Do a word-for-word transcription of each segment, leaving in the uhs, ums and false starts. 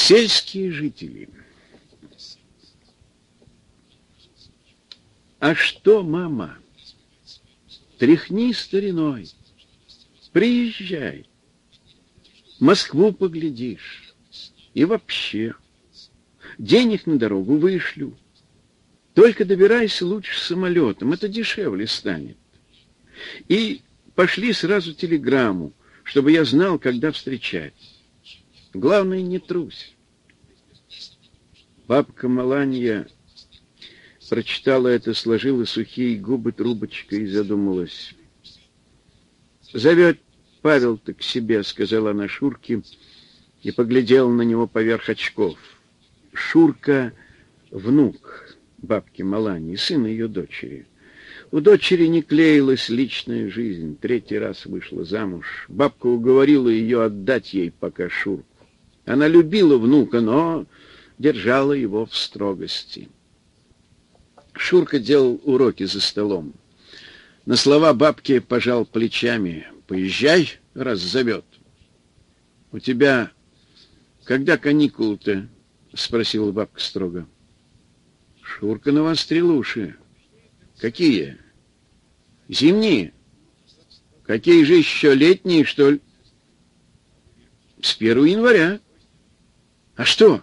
Сельские жители. А что, мама? Тряхни стариной. Приезжай. Москву поглядишь. И вообще. Денег на дорогу вышлю. Только добирайся лучше самолетом. Это дешевле станет. И пошли сразу телеграмму, чтобы я знал, когда встречать. Главное, не трусь. Бабка Маланья прочитала это, сложила сухие губы трубочкой и задумалась. «Зовет Павел-то к себе», — сказала она Шурке и поглядела на него поверх очков. Шурка — внук бабки Маланьи, сын ее дочери. У дочери не клеилась личная жизнь, третий раз вышла замуж. Бабка уговорила ее отдать ей пока Шурку. Она любила внука, но держала его в строгости. Шурка делал уроки за столом. На слова бабки пожал плечами. «Поезжай, раз зовет». «У тебя когда каникулы-то?» — спросила бабка строго. Шурка навострил уши. «Какие? Зимние? Какие же еще, летние, что ли?» «С первого января». «А что?»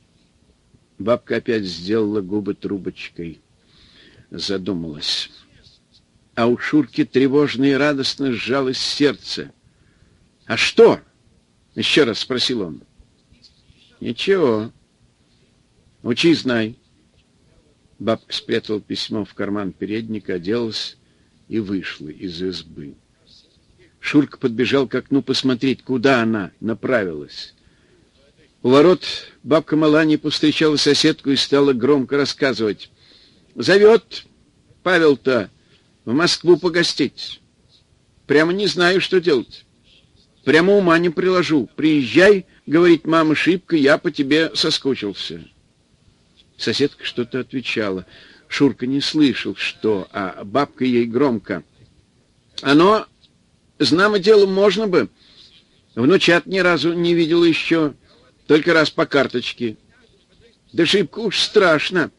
Бабка опять сделала губы трубочкой. Задумалась. А у Шурки тревожно и радостно сжалось сердце. «А что?» — еще раз спросил он. «Ничего. Учи, знай». Бабка спрятала письмо в карман передника, оделась и вышла из избы. Шурка подбежал к окну посмотреть, куда она направилась. У ворот бабка Маланья повстречала соседку и стала громко рассказывать. «Зовет Павел-то в Москву погостить. Прямо не знаю, что делать. Прямо ума не приложу. Приезжай, — говорит мама, — шибко, я по тебе соскучился». Соседка что-то отвечала. Шурка не слышал, что, а бабка ей громко. «Оно, знамо дело, можно бы. Внучат ни разу не видела еще, только раз по карточке. Да шибко уж страшно».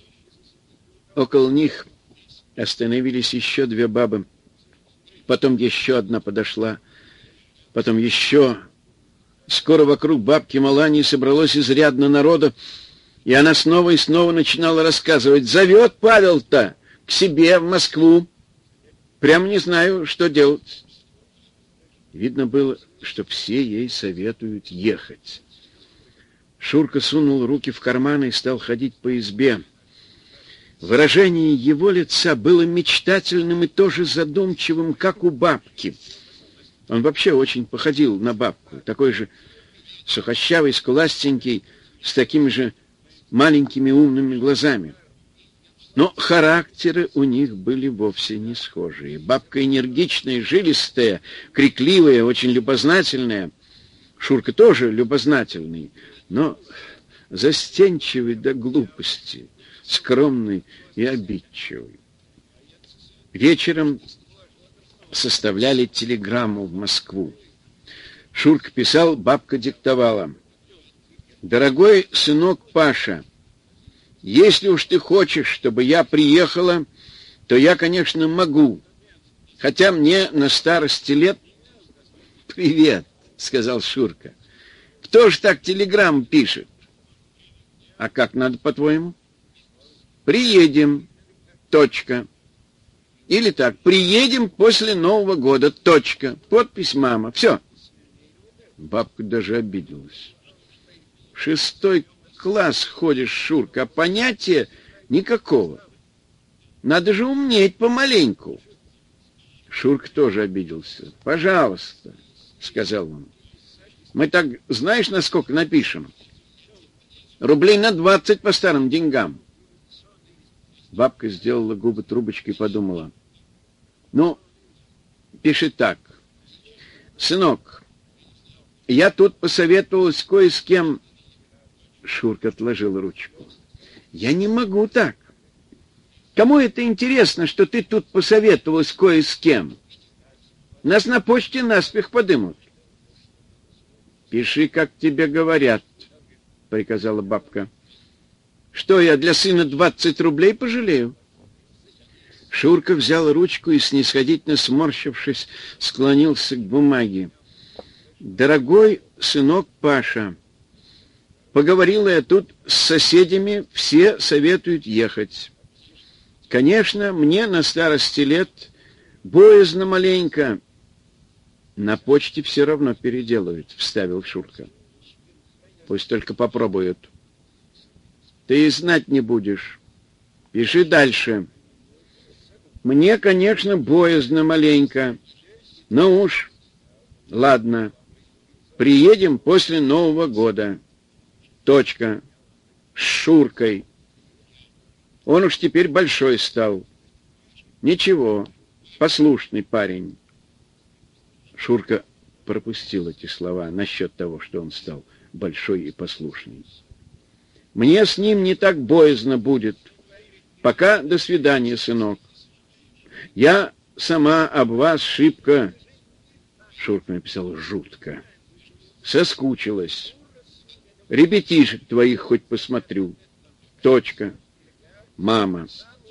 Около них остановились еще две бабы. Потом еще одна подошла. Потом еще. Скоро вокруг бабки Маланьи собралось изрядно народа, и она снова и снова начинала рассказывать. «Зовет Павел-то к себе в Москву. Прямо не знаю, что делать». Видно было, что все ей советуют ехать. Шурка сунул руки в карманы и стал ходить по избе. Выражение его лица было мечтательным и тоже задумчивым, как у бабки. Он вообще очень походил на бабку, такой же сухощавый, скуластенький, с такими же маленькими умными глазами. Но характеры у них были вовсе не схожие. Бабка энергичная, жилистая, крикливая, очень любознательная. Шурка тоже любознательный, но застенчивый до глупости, скромный и обидчивый. Вечером составляли телеграмму в Москву. Шурка писал, бабка диктовала. «Дорогой сынок Паша, если уж ты хочешь, чтобы я приехала, то я, конечно, могу, хотя мне на старости лет...» «Привет», — сказал Шурка. «Кто ж так телеграмму пишет?» «А как надо, по-твоему?» «Приедем. Точка. Или так. Приедем после Нового года. Точка. Подпись мама. Все». Бабка даже обиделась. «Шестой класс ходишь, Шурка, а понятия никакого. Надо же умнеть помаленьку». Шурка тоже обиделся. «Пожалуйста», — сказал он. «Мы так, знаешь, насколько напишем? Рублей на двадцать по старым деньгам». Бабка сделала губы трубочкой и подумала. «Ну, пиши так. Сынок, я тут посоветовалась кое с кем...» Шурка отложил ручку. «Я не могу так. Кому это интересно, что ты тут посоветовалась кое с кем? Нас на почте наспех подымут». «Пиши, как тебе говорят», — приказала бабка. Что, я для сына двадцать рублей пожалею? Шурка взял ручку и, снисходительно сморщившись, склонился к бумаге. Дорогой сынок Паша, поговорила я тут с соседями, все советуют ехать. Конечно, мне на старости лет боязно маленько. На почте все равно переделают, вставил Шурка. Пусть только попробуют. Ты и знать не будешь. Пиши дальше. Мне, конечно, боязно маленько. Но уж, ладно. Приедем после Нового года. Точка. С Шуркой. Он уж теперь большой стал. Ничего, послушный парень. Шурка пропустил эти слова насчет того, что он стал большой и послушный. Мне с ним не так боязно будет. Пока до свидания, сынок. Я сама об вас шибко, Шурка написал жутко, соскучилась. Ребятишек твоих хоть посмотрю. Точка. Мама.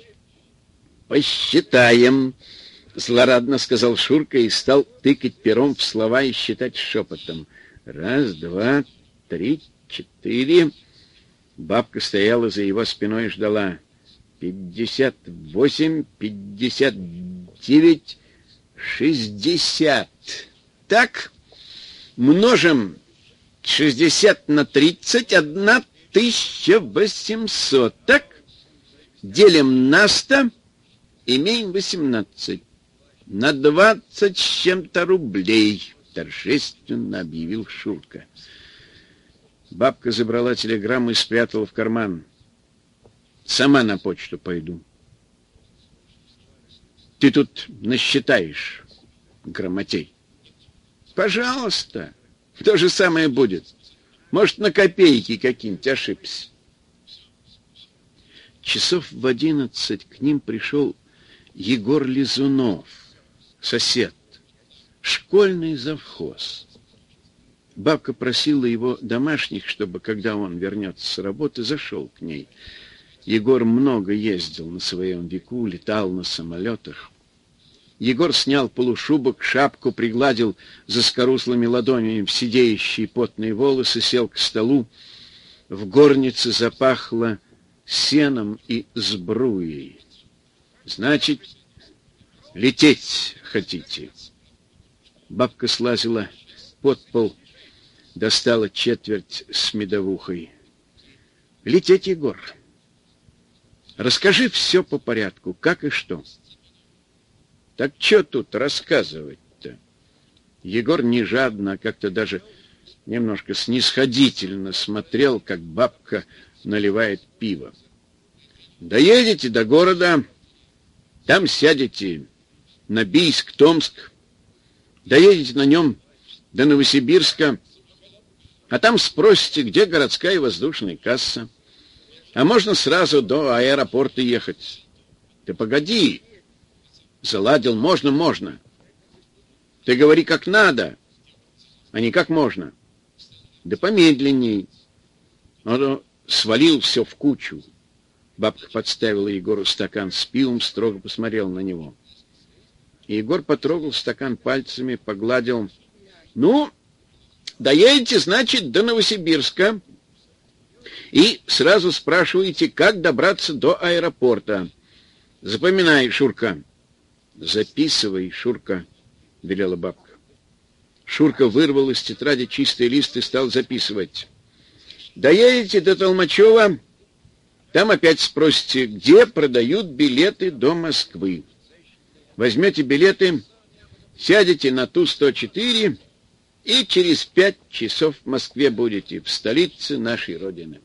Посчитаем, злорадно сказал Шурка и стал тыкать пером в слова и считать шепотом. Раз, два, три, четыре. Бабка стояла за его спиной и ждала. Пятьдесят восемь, пятьдесят девять, шестьдесят. Так, множим шестьдесят на тридцать, одна тысяча восемьсот. Так, делим на сто, имеем восемнадцать. На двадцать с чем-то рублей, торжественно объявил Шурка. Бабка забрала телеграмму и спрятала в карман. Сама на почту пойду. Ты тут насчитаешь, грамотей. Пожалуйста. То же самое будет. Может, на копейки какие-нибудь ошибся. Часов в одиннадцать к ним пришел Егор Лизунов, сосед, школьный завхоз. Бабка просила его домашних, чтобы, когда он вернется с работы, зашел к ней. Егор много ездил на своем веку, летал на самолетах. Егор снял полушубок, шапку, пригладил заскорузлыми ладонями в сидеющие потные волосы, сел к столу. В горнице запахло сеном и сбруей. Значит, лететь хотите? Бабка слазила под пол, достала четверть с медовухой. Лететь, Егор. Расскажи все по порядку, как и что. Так что тут рассказывать-то? Егор не жадно, а как-то даже немножко снисходительно смотрел, как бабка наливает пиво. Доедете до города, там сядете на Бийск-Томск, доедете на нем до Новосибирска, а там спросите, где городская и воздушная касса. А можно сразу до аэропорта ехать. Ты погоди. Заладил, можно, можно. Ты говори, как надо, а не как можно. Да помедленней. Он свалил все в кучу. Бабка подставила Егору стакан с пивом, строго посмотрел на него. И Егор потрогал стакан пальцами, погладил. Ну, доедете, значит, до Новосибирска. И сразу спрашиваете, как добраться до аэропорта. Запоминай, Шурка. Записывай, Шурка, велела бабка. Шурка вырвал из тетради чистый лист и стал записывать. Доедете до Толмачева, там опять спросите, где продают билеты до Москвы. Возьмете билеты, сядете на Ту сто четыре и через пять часов в Москве будете, в столице нашей Родины.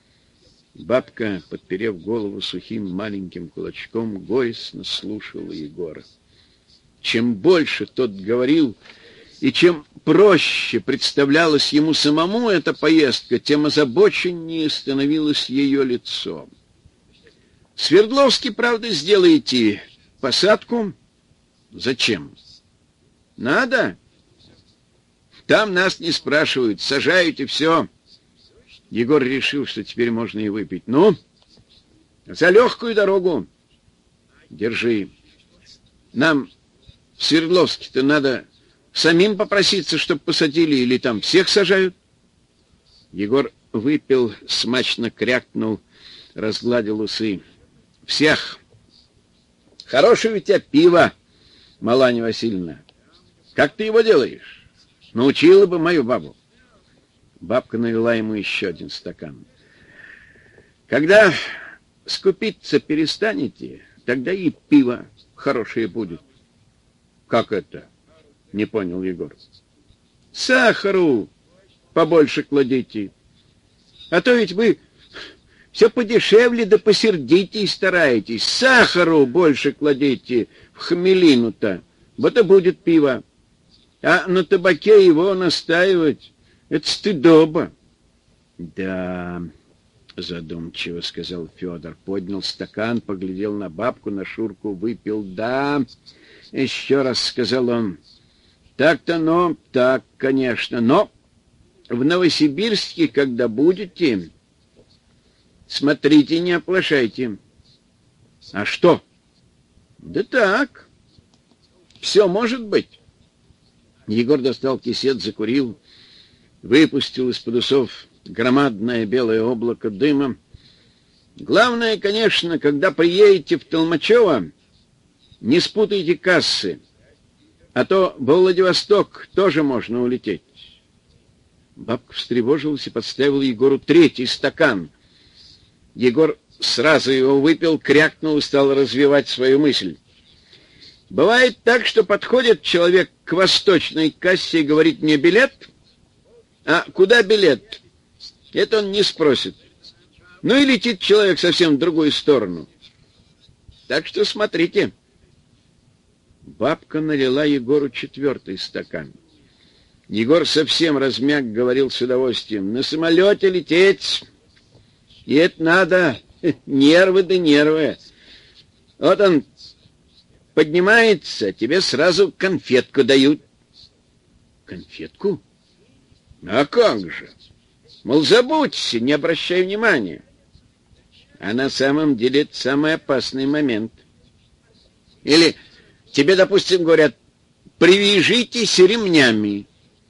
Бабка, подперев голову сухим маленьким кулачком, горестно слушала Егора. Чем больше тот говорил, и чем проще представлялась ему самому эта поездка, тем озабоченнее становилось ее лицо. В Свердловске, правда, сделаете посадку? Зачем? Надо? Там нас не спрашивают, сажают и все. Егор решил, что теперь можно и выпить. Ну, за легкую дорогу. Держи. Нам в Свердловске-то надо самим попроситься, чтобы посадили, или там всех сажают? Егор выпил, смачно крякнул, разгладил усы. Всех. Хорошее у тебя пиво, Маланья Васильевна. Как ты его делаешь? Научила бы мою бабу. Бабка налила ему еще один стакан. Когда скупиться перестанете, тогда и пиво хорошее будет. Как это? Не понял Егор. Сахару побольше кладите. А то ведь вы все подешевле да посердитей стараетесь. Сахару больше кладите в хмелину-то. Вот и будет пиво. А на табаке его настаивать — это стыдоба. Да, задумчиво сказал Федор. Поднял стакан, поглядел на бабку, на Шурку, выпил. Да, еще раз сказал он. Так-то, но, так, конечно, но в Новосибирске, когда будете, смотрите, не оплошайте. А что? Да так, все может быть. Егор достал кисет, закурил, выпустил из-под усов громадное белое облако дыма. Главное, конечно, когда приедете в Толмачево, не спутайте кассы, а то во Владивосток тоже можно улететь. Бабка встревожилась и подставила Егору третий стакан. Егор сразу его выпил, крякнул и стал развивать свою мысль. Бывает так, что подходит человек к восточной кассе и говорит: мне билет? А куда билет? Это он не спросит. Ну и летит человек совсем в другую сторону. Так что смотрите. Бабка налила Егору четвертый стакан. Егор совсем размяк, говорил с удовольствием: на самолете лететь, и это надо нервы да нервы. Вот он поднимается, тебе сразу конфетку дают. Конфетку? А как же? Мол, забудься, не обращай внимания. А на самом деле это самый опасный момент. Или тебе, допустим, говорят: привяжитесь ремнями.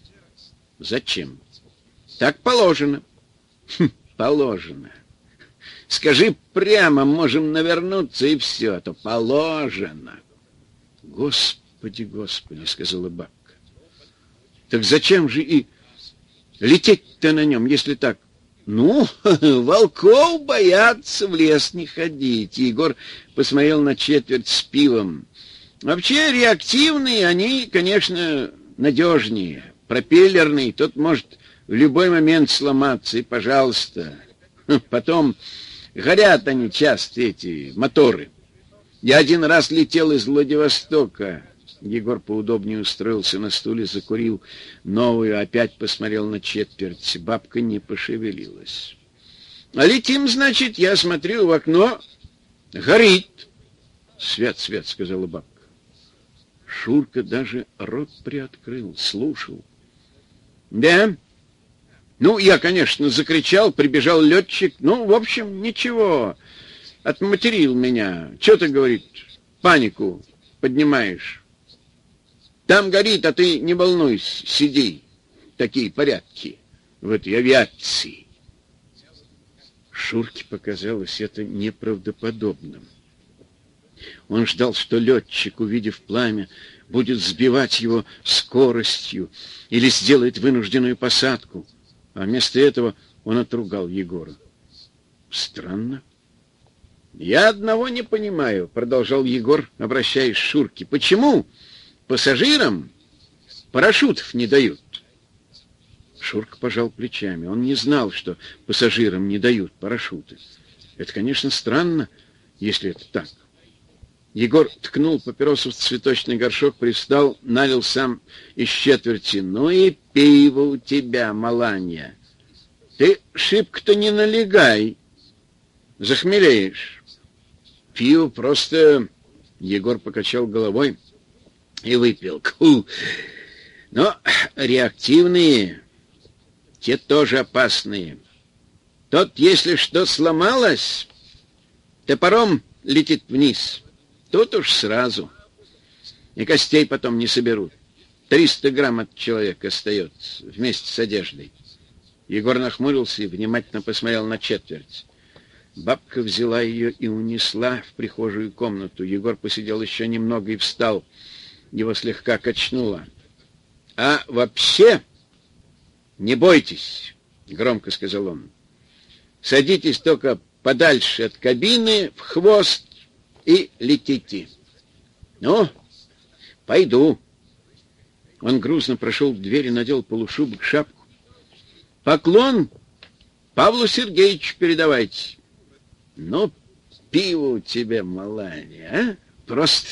Зачем? Так положено. Хм, положено. Скажи прямо, можем навернуться, и все, а то положено. Господи, Господи, сказала бабка. Так зачем же и лететь-то на нем, если так? Ну, волков боятся, в лес не ходить. Егор посмотрел на четверть с пивом. Вообще реактивные, они, конечно, надежнее. Пропеллерный, тот может в любой момент сломаться, и пожалуйста. Потом горят они часто, эти моторы. Я один раз летел из Владивостока. Егор поудобнее устроился на стуле, закурил новую, опять посмотрел на четверть. Бабка не пошевелилась. А летим, значит, я смотрю в окно, горит. Свет, свет, сказала бабка. Шурка даже рот приоткрыл, слушал. Да? Ну, я, конечно, закричал, прибежал летчик. Ну, в общем, ничего. Отматерил меня. Че ты, говорит, панику поднимаешь? Там горит, а ты не волнуйся, сиди. Такие порядки в этой авиации. Шурке показалось это неправдоподобным. Он ждал, что летчик, увидев пламя, будет сбивать его скоростью или сделает вынужденную посадку. А вместо этого он отругал Егора. Странно. «Я одного не понимаю», — продолжал Егор, обращаясь к Шурке. «Почему пассажирам парашютов не дают?» Шурка пожал плечами. Он не знал, что пассажирам не дают парашюты. Это, конечно, странно, если это так. Егор ткнул папиросу в цветочный горшок, привстал, налил сам из четверти. «Ну и пиво у тебя, Маланья! Ты шибко-то не налегай, захмелеешь. Пиво просто...» Егор покачал головой и выпил. «Ку! Но реактивные, те тоже опасные. Тот, если что сломалось, топором летит вниз. Тут уж сразу. И костей потом не соберут. Триста грамм от человека остается вместе с одеждой. Егор нахмурился и внимательно посмотрел на четверть. Бабка взяла ее и унесла в прихожую комнату. Егор посидел еще немного и встал. Его слегка качнуло. — А вообще, не бойтесь, — громко сказал он. — Садитесь только подальше от кабины, в хвост и летите. — Ну, пойду. Он грузно прошел к двери, надел полушубок, шапку. — Поклон Павлу Сергеевичу передавайте. — Ну, пиво у тебя, Маланья, а? Просто...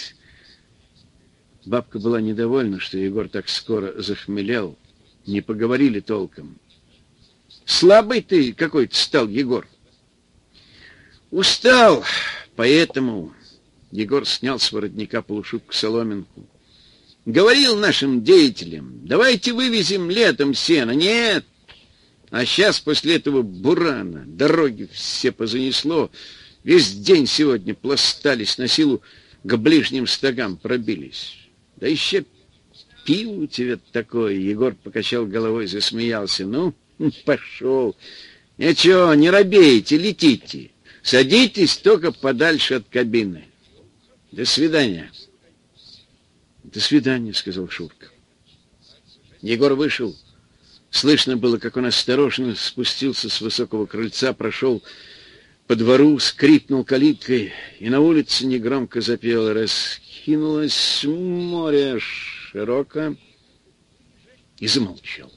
Бабка была недовольна, что Егор так скоро захмелел. Не поговорили толком. — Слабый ты какой-то стал, Егор. — Устал, поэтому... Егор снял с воротника полушубку соломинку. — Говорил нашим деятелям, давайте вывезем летом сено. Нет. А сейчас после этого бурана дороги все позанесло. Весь день сегодня пластались, на силу к ближним стогам пробились. Да еще пиво у тебя такое. Егор покачал головой, засмеялся. Ну, пошел. Ничего, не робейте, летите. Садитесь только подальше от кабины. До свидания. До свидания, сказал Шурка. Егор вышел. Слышно было, как он осторожно спустился с высокого крыльца, прошел по двору, скрипнул калиткой, и на улице негромко запел: «Раскинулось море широко», и замолчал.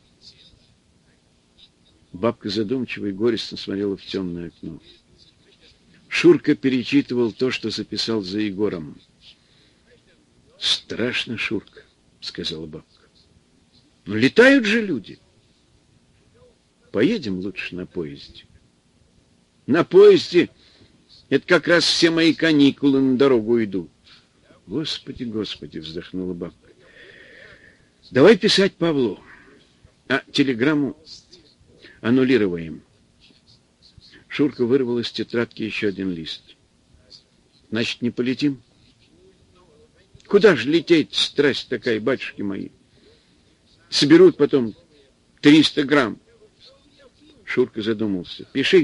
Бабка задумчиво и горестно смотрела в темное окно. Шурка перечитывал то, что записал за Егором. «Страшно, Шурка», — сказала бабка. «Но летают же люди. Поедем лучше на поезде». «На поезде это как раз все мои каникулы на дорогу идут». «Господи, Господи», — вздохнула бабка. «Давай писать Павлу, а телеграмму аннулируем». Шурка вырвал из тетрадки еще один лист. «Значит, не полетим?» «Куда же лететь, страсть такая, батюшки мои? Соберут потом триста грамм». Шурка задумался. «Пиши.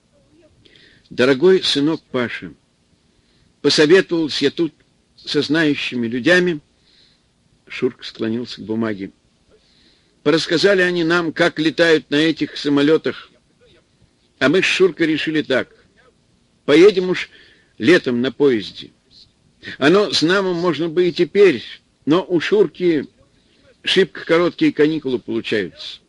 Дорогой сынок Паша, посоветовался я тут со знающими людьми». Шурка склонился к бумаге. «Порассказали они нам, как летают на этих самолетах. А мы с Шуркой решили так. Поедем уж летом на поезде. Оно с нами можно бы и теперь, но у Шурки шибко короткие каникулы получаются».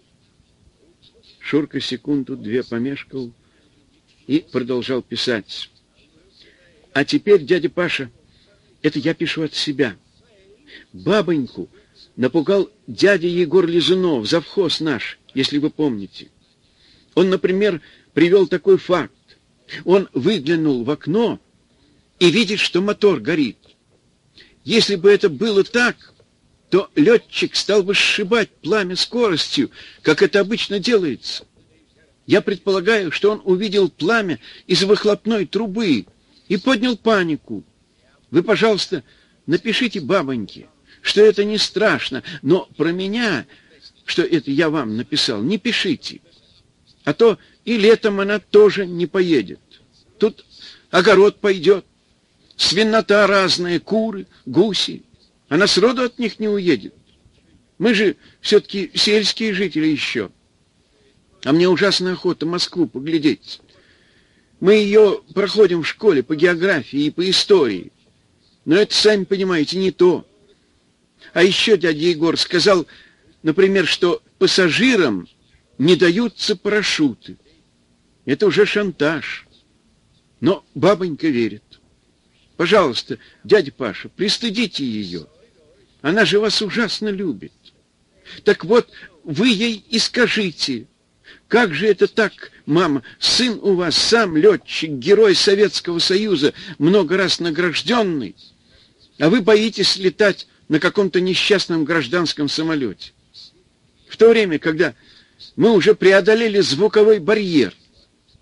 Шурка секунду-две помешкал и продолжал писать. «А теперь, дядя Паша, это я пишу от себя. Бабоньку напугал дядя Егор Лизунов, завхоз наш, если вы помните. Он, например, привел такой факт. Он выглянул в окно и видит, что мотор горит. Если бы это было так, то летчик стал бы сшибать пламя скоростью, как это обычно делается. Я предполагаю, что он увидел пламя из выхлопной трубы и поднял панику. Вы, пожалуйста, напишите бабоньке, что это не страшно, но про меня, что это я вам написал, не пишите. А то и летом она тоже не поедет. Тут огород пойдет, свинота разная, куры, гуси. Она сроду от них не уедет. Мы же все-таки сельские жители еще. А мне ужасно охота Москву поглядеть. Мы ее проходим в школе по географии и по истории. Но это, сами понимаете, не то. А еще дядя Егор сказал, например, что пассажирам не даются парашюты. Это уже шантаж. Но бабонька верит. Пожалуйста, дядя Паша, пристыдите ее. Она же вас ужасно любит. Так вот, вы ей и скажите, как же это так, мама, сын у вас сам летчик, герой Советского Союза, много раз награжденный, а вы боитесь летать на каком-то несчастном гражданском самолете. В то время, когда мы уже преодолели звуковой барьер,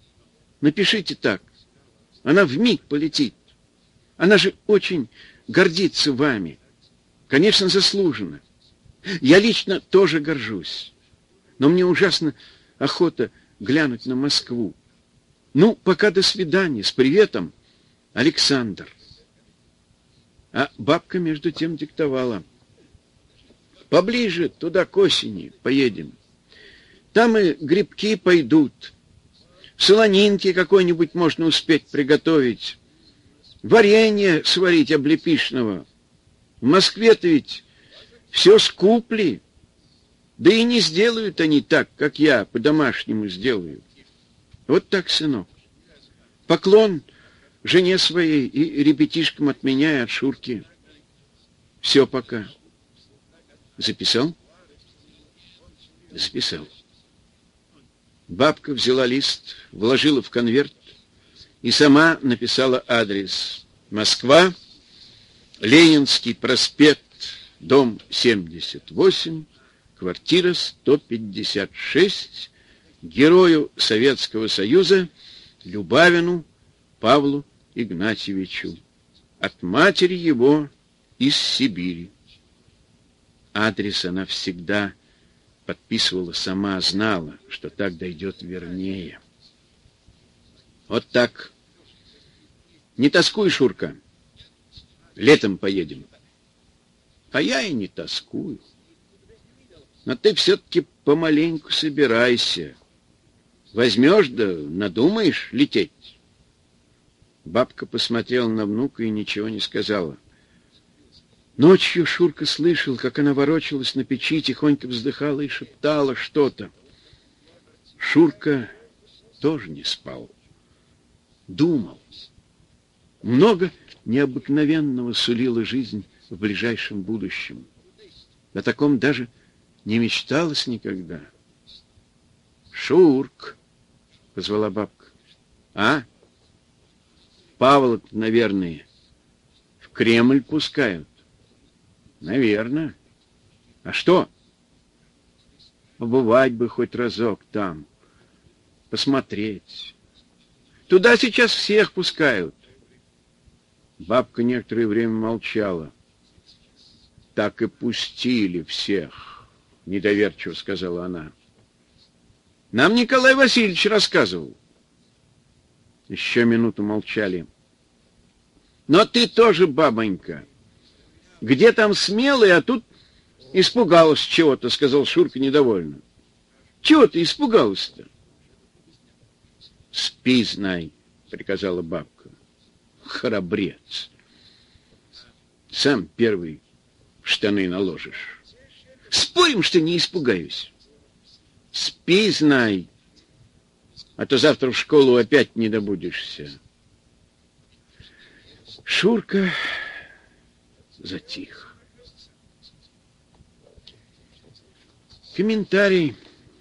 Напишите так. Она вмиг полетит. Она же очень гордится вами. Конечно, заслуженно. Я лично тоже горжусь. Но мне ужасно охота глянуть на Москву. Ну, пока до свидания. С приветом, Александр. А бабка между тем диктовала. Поближе, туда к осени поедем. Там и грибки пойдут. Солонинки какой-нибудь можно успеть приготовить. Варенье сварить облепишного. В Москве-то ведь все скупли. Да и не сделают они так, как я по-домашнему сделаю. Вот так, сынок. Поклон жене своей и ребятишкам от меня и от Шурки. Все пока. Записал? Записал. Бабка взяла лист, вложила в конверт и сама написала адрес. Москва, Ленинский проспект, дом семьдесят восемь, квартира сто пятьдесят шесть, герою Советского Союза Любавину Павлу Игнатьевичу, от матери его из Сибири. Адрес она всегда подписывала сама, знала, что так дойдет вернее. Вот так. Не тоскуй, Шурка. Летом поедем. А я и не тоскую. Но ты все-таки помаленьку собирайся. Возьмешь да надумаешь лететь. Бабка посмотрела на внука и ничего не сказала. Ночью Шурка слышал, как она ворочалась на печи, тихонько вздыхала и шептала что-то. Шурка тоже не спал. Думал. Много необыкновенного сулила жизнь в ближайшем будущем. О таком даже не мечталось никогда. «Шурк!» — позвала бабка. «А? Павла, наверное, в Кремль пускают». «Наверное. А что?» «Побывать бы хоть разок там, посмотреть. Туда сейчас всех пускают». Бабка некоторое время молчала. «Так и пустили всех», — недоверчиво сказала она. «Нам Николай Васильевич рассказывал». Еще минуту молчали. «Но ты тоже, бабонька, где там смелый, а тут испугалась чего-то», — сказал Шурка недовольно. «Чего ты испугалась-то?» «Спи, знай», — приказала бабка. «Храбрец. Сам первый в штаны наложишь». «Спорим, что не испугаюсь?» «Спи, знай, а то завтра в школу опять не добудешься». Шурка затих. Комментарий.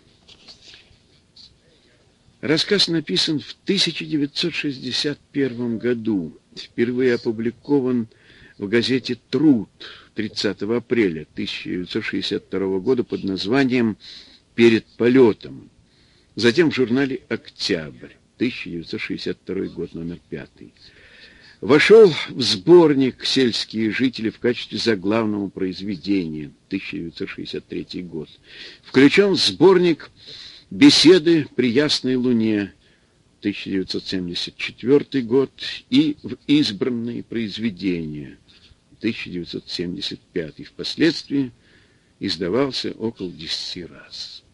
Рассказ написан в тысяча девятьсот шестьдесят первом году. Впервые опубликован в газете «Труд» тридцатого апреля тысяча девятьсот шестьдесят второго года под названием «Перед полетом». Затем в журнале «Октябрь», тысяча девятьсот шестьдесят второй год, номер пятый. Вошел в сборник «Сельские жители» в качестве заглавного произведения, тысяча девятьсот шестьдесят третий год. Включен в сборник «Беседы при ясной луне», тысяча девятьсот семьдесят четвёртый год, и в «Избранные произведения», тысяча девятьсот семьдесят пятый. Впоследствии издавался около десяти раз.